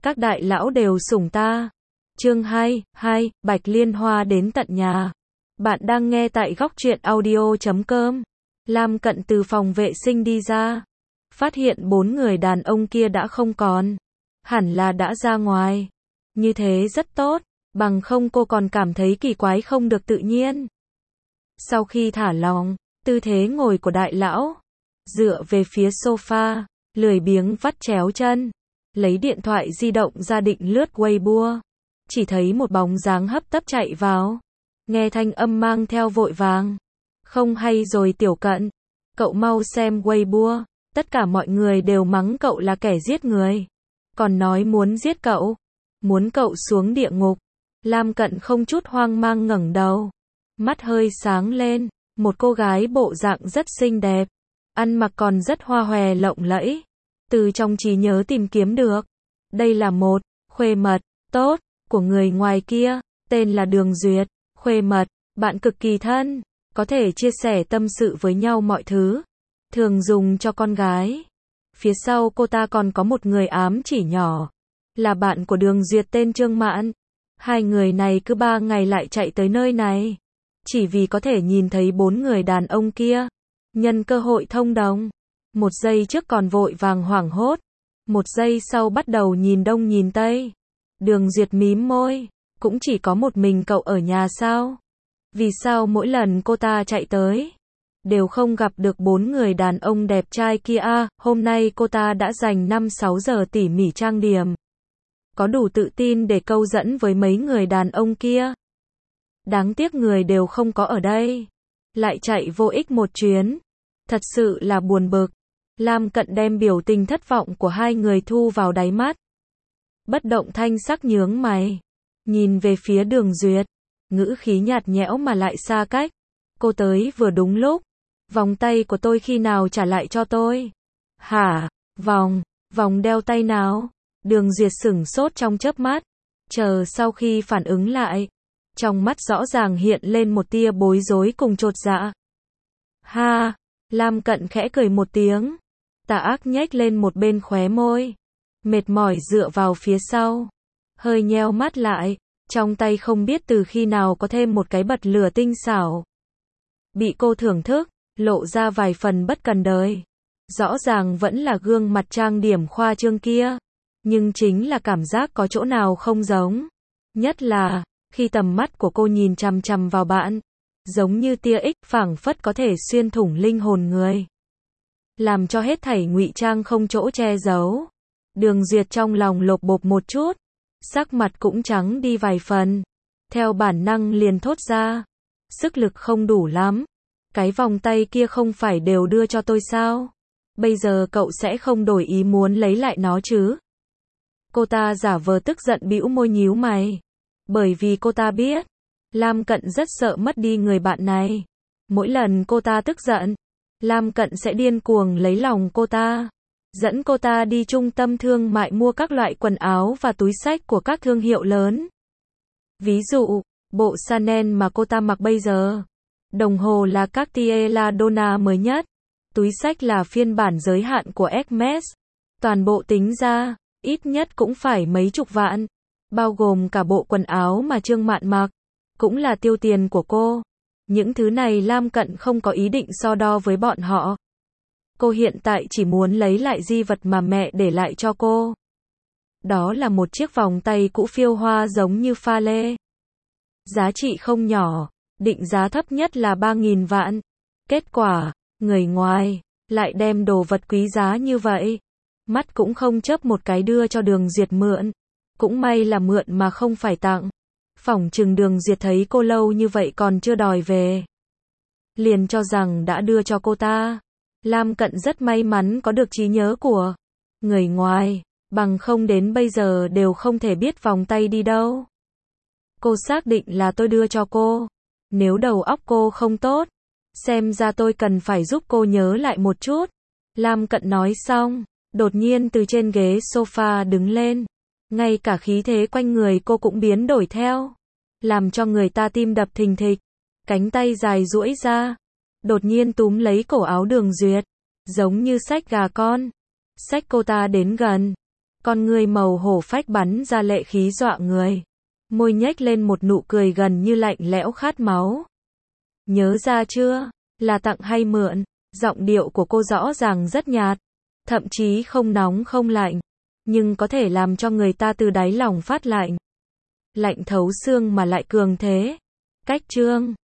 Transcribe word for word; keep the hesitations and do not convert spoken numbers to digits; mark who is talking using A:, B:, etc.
A: Các đại lão đều sủng ta. Chương hai, hai, Bạch Liên Hoa đến tận nhà. Bạn đang nghe tại góc truyện audio chấm com. Lam Cận từ phòng vệ sinh đi ra. Phát hiện bốn người đàn ông kia đã không còn. Hẳn là đã ra ngoài. Như thế rất tốt, bằng không cô còn cảm thấy kỳ quái không được tự nhiên. Sau khi thả lỏng, tư thế ngồi của đại lão, dựa về phía sofa, lười biếng vắt chéo chân, lấy điện thoại di động ra định lướt Weibo. Chỉ thấy một bóng dáng hấp tấp chạy vào. Nghe thanh âm mang theo vội vàng. Không hay rồi Tiểu Cận. Cậu mau xem Weibo. Tất cả mọi người đều mắng cậu là kẻ giết người. Còn nói muốn giết cậu. Muốn cậu xuống địa ngục. Lam Cận không chút hoang mang ngẩng đầu. Mắt hơi sáng lên. Một cô gái bộ dạng rất xinh đẹp. Ăn mặc còn rất hoa hòe lộng lẫy. Từ trong trí nhớ tìm kiếm được. Đây là một khuê mật tốt của người ngoài kia, tên là Đường Duyệt. Khuê mật, bạn cực kỳ thân, có thể chia sẻ tâm sự với nhau mọi thứ. Thường dùng cho con gái. Phía sau cô ta còn có một người ám chỉ nhỏ, là bạn của Đường Duyệt tên Trương Mạn. Hai người này cứ ba ngày lại chạy tới nơi này, chỉ vì có thể nhìn thấy bốn người đàn ông kia. Nhân cơ hội thông đồng. Một giây trước còn vội vàng hoảng hốt. Một giây sau bắt đầu nhìn đông nhìn tây. Đường Duyệt mím môi. Cũng chỉ có một mình cậu ở nhà sao? Vì sao mỗi lần cô ta chạy tới, đều không gặp được bốn người đàn ông đẹp trai kia à? Hôm nay cô ta đã dành năm sáu giờ tỉ mỉ trang điểm. Có đủ tự tin để câu dẫn với mấy người đàn ông kia. Đáng tiếc người đều không có ở đây. Lại chạy vô ích một chuyến. Thật sự là buồn bực. Lam Cận đem biểu tình thất vọng của hai người thu vào đáy mắt. Bất động thanh sắc nhướng mày. Nhìn về phía Đường Duyệt. Ngữ khí nhạt nhẽo mà lại xa cách. Cô tới vừa đúng lúc. Vòng tay của tôi khi nào trả lại cho tôi? Hả? Vòng? Vòng đeo tay nào? Đường Duyệt sửng sốt trong chớp mắt. Chờ sau khi phản ứng lại. Trong mắt rõ ràng hiện lên một tia bối rối cùng chột dạ. Ha! Lam Cận khẽ cười một tiếng. Tà ác nhếch lên một bên khóe môi. Mệt mỏi dựa vào phía sau. Hơi nheo mắt lại. Trong tay không biết từ khi nào có thêm một cái bật lửa tinh xảo. Bị cô thưởng thức, lộ ra vài phần bất cần đời. Rõ ràng vẫn là gương mặt trang điểm khoa trương kia. Nhưng chính là cảm giác có chỗ nào không giống. Nhất là, khi tầm mắt của cô nhìn chằm chằm vào bạn. Giống như tia ích phảng phất có thể xuyên thủng linh hồn người. Làm cho hết thảy ngụy trang không chỗ che giấu. Đường Duyệt trong lòng lột bột một chút. Sắc mặt cũng trắng đi vài phần. Theo bản năng liền thốt ra. Sức lực không đủ lắm. Cái vòng tay kia không phải đều đưa cho tôi sao? Bây giờ cậu sẽ không đổi ý muốn lấy lại nó chứ? Cô ta giả vờ tức giận bĩu môi nhíu mày. Bởi vì cô ta biết. Lam Cận rất sợ mất đi người bạn này. Mỗi lần cô ta tức giận, Lam Cận sẽ điên cuồng lấy lòng cô ta. Dẫn cô ta đi trung tâm thương mại mua các loại quần áo và túi xách của các thương hiệu lớn. Ví dụ, bộ Chanel mà cô ta mặc bây giờ. Đồng hồ là Cartier La Donna mới nhất. Túi xách là phiên bản giới hạn của Hermes. Toàn bộ tính ra, ít nhất cũng phải mấy chục vạn. Bao gồm cả bộ quần áo mà Trương Mạn mặc. Cũng là tiêu tiền của cô. Những thứ này Lam Cận không có ý định so đo với bọn họ. Cô hiện tại chỉ muốn lấy lại di vật mà mẹ để lại cho cô. Đó là một chiếc vòng tay cũ phiêu hoa giống như pha lê. Giá trị không nhỏ, định giá thấp nhất là ba nghìn vạn. Kết quả, người ngoài lại đem đồ vật quý giá như vậy. Mắt cũng không chớp một cái đưa cho Đường Duyệt mượn. Cũng may là mượn mà không phải tặng. Phỏng chừng Đường Duyệt thấy cô lâu như vậy còn chưa đòi về. Liền cho rằng đã đưa cho cô ta. Lam Cận rất may mắn có được trí nhớ của người ngoài, bằng không đến bây giờ đều không thể biết vòng tay đi đâu. Cô xác định là tôi đưa cho cô. Nếu đầu óc cô không tốt, xem ra tôi cần phải giúp cô nhớ lại một chút. Lam Cận nói xong, đột nhiên từ trên ghế sofa đứng lên. Ngay cả khí thế quanh người cô cũng biến đổi theo. Làm cho người ta tim đập thình thịch. Cánh tay dài duỗi ra. Đột nhiên túm lấy cổ áo Đường Duyệt. Giống như xách gà con. Xách cô ta đến gần. Con ngươi màu hổ phách bắn ra lệ khí dọa người. Môi nhếch lên một nụ cười gần như lạnh lẽo khát máu. Nhớ ra chưa? Là tặng hay mượn? Giọng điệu của cô rõ ràng rất nhạt, thậm chí không nóng không lạnh, nhưng có thể làm cho người ta từ đáy lòng phát lạnh. Lạnh thấu xương mà lại cường thế. Cách chương